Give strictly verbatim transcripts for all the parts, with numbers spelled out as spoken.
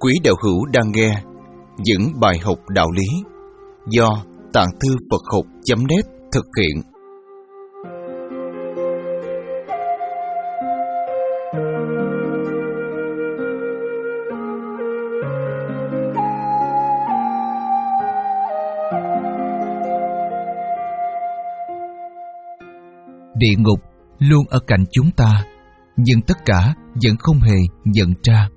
Quý đạo hữu đang nghe những bài học đạo lý do Tạng Thư Phật Học chấm net thực hiện. Địa ngục luôn ở cạnh chúng ta, nhưng tất cả vẫn không hề nhận ra.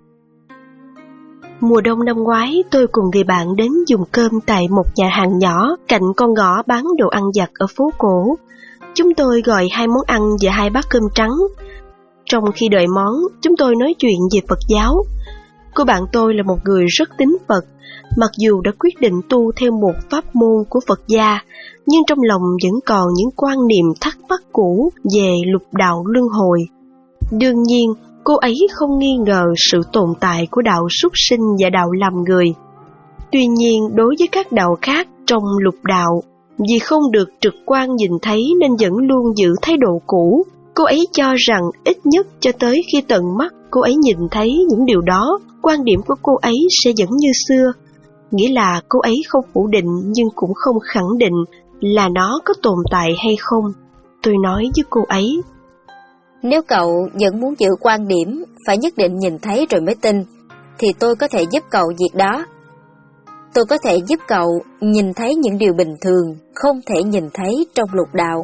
Mùa đông năm ngoái, tôi cùng người bạn đến dùng cơm tại một nhà hàng nhỏ cạnh con ngõ bán đồ ăn vặt ở phố cổ. Chúng tôi gọi hai món ăn và hai bát cơm trắng. Trong khi đợi món, chúng tôi nói chuyện về Phật giáo. Cô bạn tôi là một người rất tín Phật, mặc dù đã quyết định tu theo một pháp môn của Phật gia, nhưng trong lòng vẫn còn những quan niệm thắc mắc cũ về lục đạo luân hồi. Đương nhiên, cô ấy không nghi ngờ sự tồn tại của đạo súc sinh và đạo làm người. Tuy nhiên, đối với các đạo khác trong lục đạo, vì không được trực quan nhìn thấy nên vẫn luôn giữ thái độ cũ. Cô ấy cho rằng ít nhất cho tới khi tận mắt cô ấy nhìn thấy những điều đó, quan điểm của cô ấy sẽ vẫn như xưa. Nghĩa là cô ấy không phủ định nhưng cũng không khẳng định là nó có tồn tại hay không. Tôi nói với cô ấy: Nếu cậu vẫn muốn giữ quan điểm phải nhất định nhìn thấy rồi mới tin, thì tôi có thể giúp cậu việc đó. Tôi có thể giúp cậu nhìn thấy những điều bình thường không thể nhìn thấy trong lục đạo.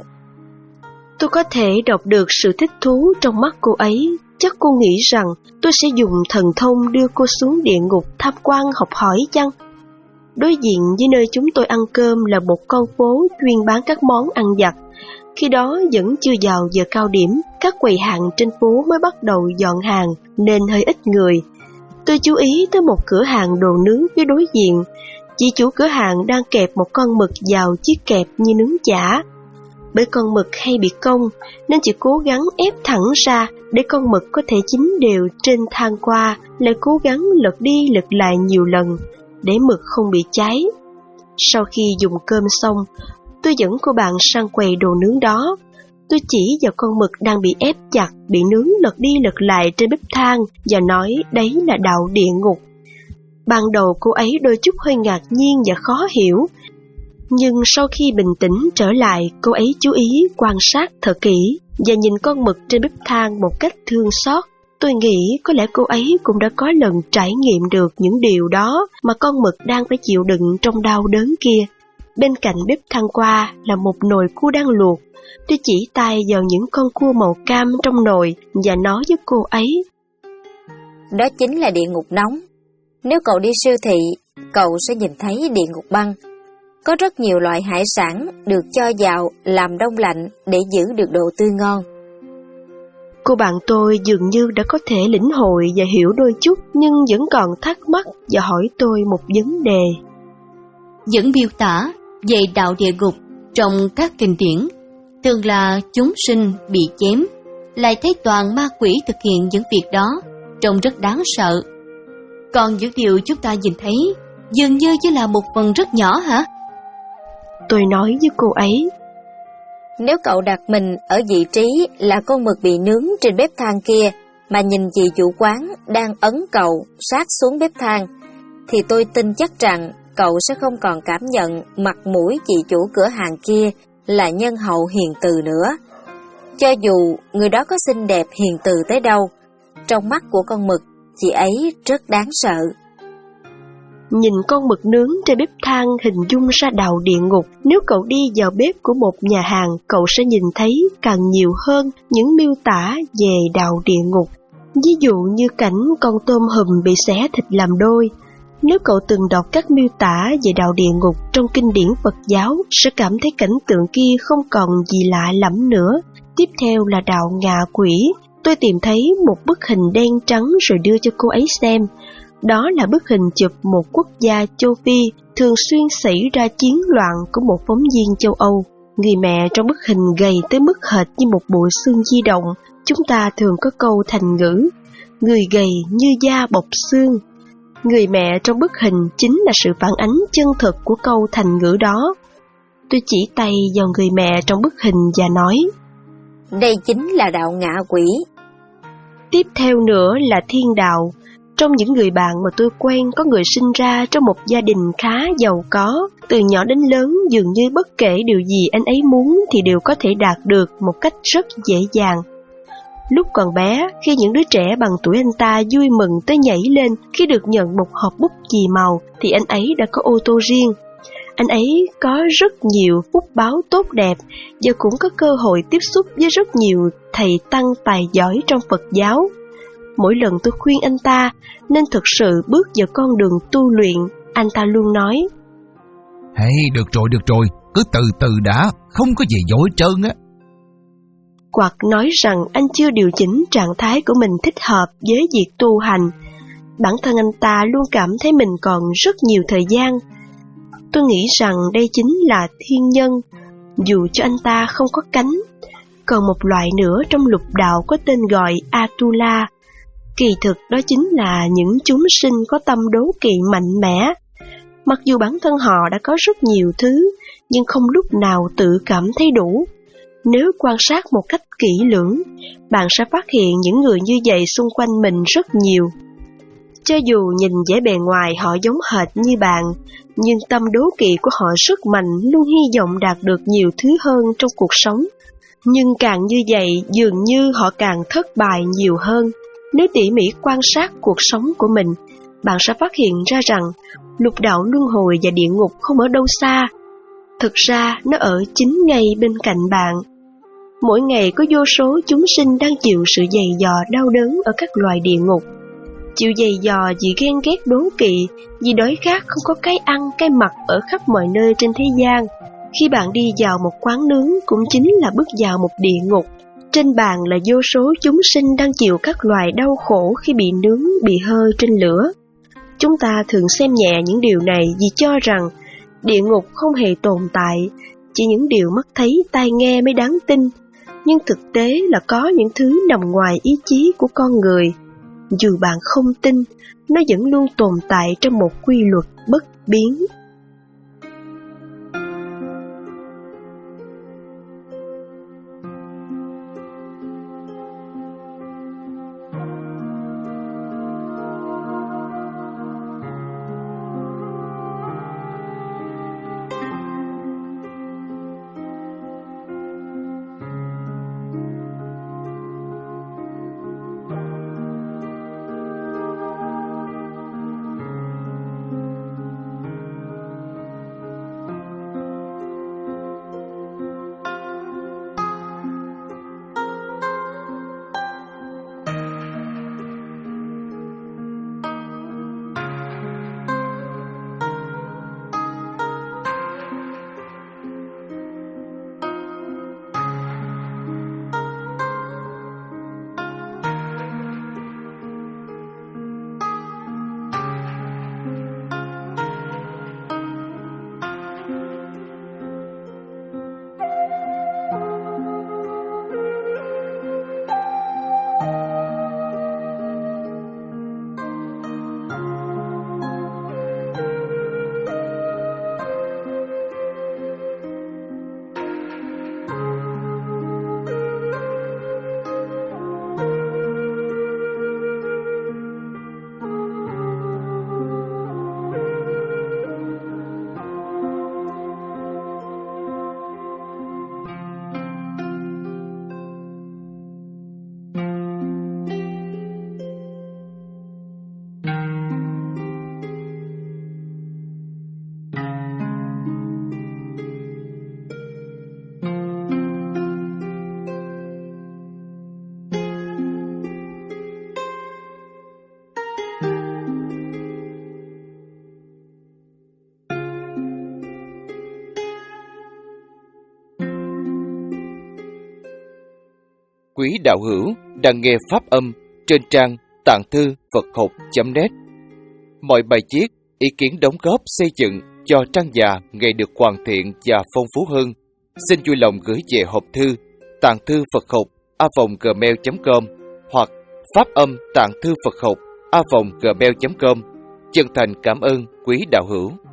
Tôi có thể đọc được sự thích thú trong mắt cô ấy. Chắc cô nghĩ rằng tôi sẽ dùng thần thông đưa cô xuống địa ngục tham quan học hỏi chăng? Đối diện với nơi chúng tôi ăn cơm là một con phố chuyên bán các món ăn vặt. Khi đó vẫn chưa vào giờ cao điểm, các quầy hàng trên phố mới bắt đầu dọn hàng nên hơi ít người. Tôi chú ý tới một cửa hàng đồ nướng phía đối diện. Chị chủ cửa hàng đang kẹp một con mực vào chiếc kẹp như nướng chả. Bởi con mực hay bị cong nên chị cố gắng ép thẳng ra để con mực có thể chín đều trên than qua, lại cố gắng lật đi lật lại nhiều lần để mực không bị cháy. Sau khi dùng cơm xong, tôi dẫn cô bạn sang quầy đồ nướng đó. Tôi chỉ vào con mực đang bị ép chặt, bị nướng lật đi lật lại trên bếp than và nói đấy là đạo địa ngục. Ban đầu cô ấy đôi chút hơi ngạc nhiên và khó hiểu, nhưng sau khi bình tĩnh trở lại, cô ấy chú ý quan sát thật kỹ và nhìn con mực trên bếp than một cách thương xót. Tôi nghĩ có lẽ cô ấy cũng đã có lần trải nghiệm được những điều đó mà con mực đang phải chịu đựng trong đau đớn kia. Bên cạnh bếp than qua là một nồi cua đang luộc. Tôi chỉ tay vào những con cua màu cam trong nồi và nói với cô ấy: Đó chính là địa ngục nóng. Nếu cậu đi siêu thị, cậu sẽ nhìn thấy địa ngục băng. Có rất nhiều loại hải sản được cho vào làm đông lạnh để giữ được độ tươi ngon. Cô bạn tôi dường như đã có thể lĩnh hội và hiểu đôi chút, nhưng vẫn còn thắc mắc và hỏi tôi một vấn đề. Những miêu tả về đạo địa ngục trong các kinh điển thường là chúng sinh bị chém, lại thấy toàn ma quỷ thực hiện những việc đó, trông rất đáng sợ. Còn những điều chúng ta nhìn thấy dường như chỉ là một phần rất nhỏ hả? Tôi nói với cô ấy: Nếu cậu đặt mình ở vị trí là con mực bị nướng trên bếp than kia, mà nhìn chị chủ quán đang ấn cậu sát xuống bếp than, thì tôi tin chắc rằng cậu sẽ không còn cảm nhận mặt mũi chị chủ cửa hàng kia là nhân hậu hiền từ nữa. Cho dù người đó có xinh đẹp hiền từ tới đâu, trong mắt của con mực, chị ấy rất đáng sợ. Nhìn con mực nướng trên bếp than hình dung ra đạo địa ngục. Nếu cậu đi vào bếp của một nhà hàng, cậu sẽ nhìn thấy càng nhiều hơn những miêu tả về đạo địa ngục. Ví dụ như cảnh con tôm hùm bị xé thịt làm đôi. Nếu cậu từng đọc các miêu tả về đạo địa ngục trong kinh điển Phật giáo, sẽ cảm thấy cảnh tượng kia không còn gì lạ lẫm nữa. Tiếp theo là đạo ngạ quỷ. Tôi tìm thấy một bức hình đen trắng rồi đưa cho cô ấy xem. Đó là bức hình chụp một quốc gia châu Phi thường xuyên xảy ra chiến loạn của một phóng viên châu Âu. Người mẹ trong bức hình gầy tới mức hệt như một bộ xương di động. Chúng ta thường có câu thành ngữ: người gầy như da bọc xương. Người mẹ trong bức hình chính là sự phản ánh chân thực của câu thành ngữ đó. Tôi chỉ tay vào người mẹ trong bức hình và nói: Đây chính là đạo ngạ quỷ. Tiếp theo nữa là thiên đạo. Trong những người bạn mà tôi quen, có người sinh ra trong một gia đình khá giàu có. Từ nhỏ đến lớn, dường như bất kể điều gì anh ấy muốn thì đều có thể đạt được một cách rất dễ dàng. Lúc còn bé, khi những đứa trẻ bằng tuổi anh ta vui mừng tới nhảy lên khi được nhận một hộp bút chì màu, thì anh ấy đã có ô tô riêng. Anh ấy có rất nhiều bút báo tốt đẹp và cũng có cơ hội tiếp xúc với rất nhiều thầy tăng tài giỏi trong Phật giáo. Mỗi lần tôi khuyên anh ta nên thực sự bước vào con đường tu luyện, anh ta luôn nói: Hey, được rồi, được rồi, cứ từ từ đã, không có gì dối trơn á. Hoặc nói rằng anh chưa điều chỉnh trạng thái của mình thích hợp với việc tu hành. Bản thân anh ta luôn cảm thấy mình còn rất nhiều thời gian. Tôi nghĩ rằng đây chính là thiên nhân, dù cho anh ta không có cánh. Còn một loại nữa trong lục đạo có tên gọi Atula. Kỳ thực đó chính là những chúng sinh có tâm đố kỵ mạnh mẽ. Mặc dù bản thân họ đã có rất nhiều thứ, nhưng không lúc nào tự cảm thấy đủ. Nếu quan sát một cách kỹ lưỡng, bạn sẽ phát hiện những người như vậy xung quanh mình rất nhiều. Cho dù nhìn vẻ bề ngoài họ giống hệt như bạn, nhưng tâm đố kỵ của họ rất mạnh, luôn hy vọng đạt được nhiều thứ hơn trong cuộc sống. Nhưng càng như vậy, dường như họ càng thất bại nhiều hơn. Nếu tỉ mỉ quan sát cuộc sống của mình, bạn sẽ phát hiện ra rằng lục đạo luân hồi và địa ngục không ở đâu xa. Thực ra nó ở chính ngay bên cạnh bạn. Mỗi ngày có vô số chúng sinh đang chịu sự dày dò đau đớn ở các loài địa ngục. Chịu dày dò vì ghen ghét đố kỵ, vì đói khát không có cái ăn, cái mặc ở khắp mọi nơi trên thế gian. Khi bạn đi vào một quán nướng cũng chính là bước vào một địa ngục. Trên bàn là vô số chúng sinh đang chịu các loài đau khổ khi bị nướng, bị hơi trên lửa. Chúng ta thường xem nhẹ những điều này vì cho rằng địa ngục không hề tồn tại, chỉ những điều mắt thấy tai nghe mới đáng tin. Nhưng thực tế là có những thứ nằm ngoài ý chí của con người. Dù bạn không tin, nó vẫn luôn tồn tại trong một quy luật bất biến. Quý đạo hữu đang nghe pháp âm trên trang tạng thư Phật học chấm net. Mọi bài viết, ý kiến đóng góp xây dựng cho trang già ngày được hoàn thiện và phong phú hơn, xin vui lòng gửi về hộp thư tạng thư Phật học a vòng gmail chấm com hoặc pháp âm tạng thư Phật học a vòng gmail chấm com. Chân thành cảm ơn quý đạo hữu.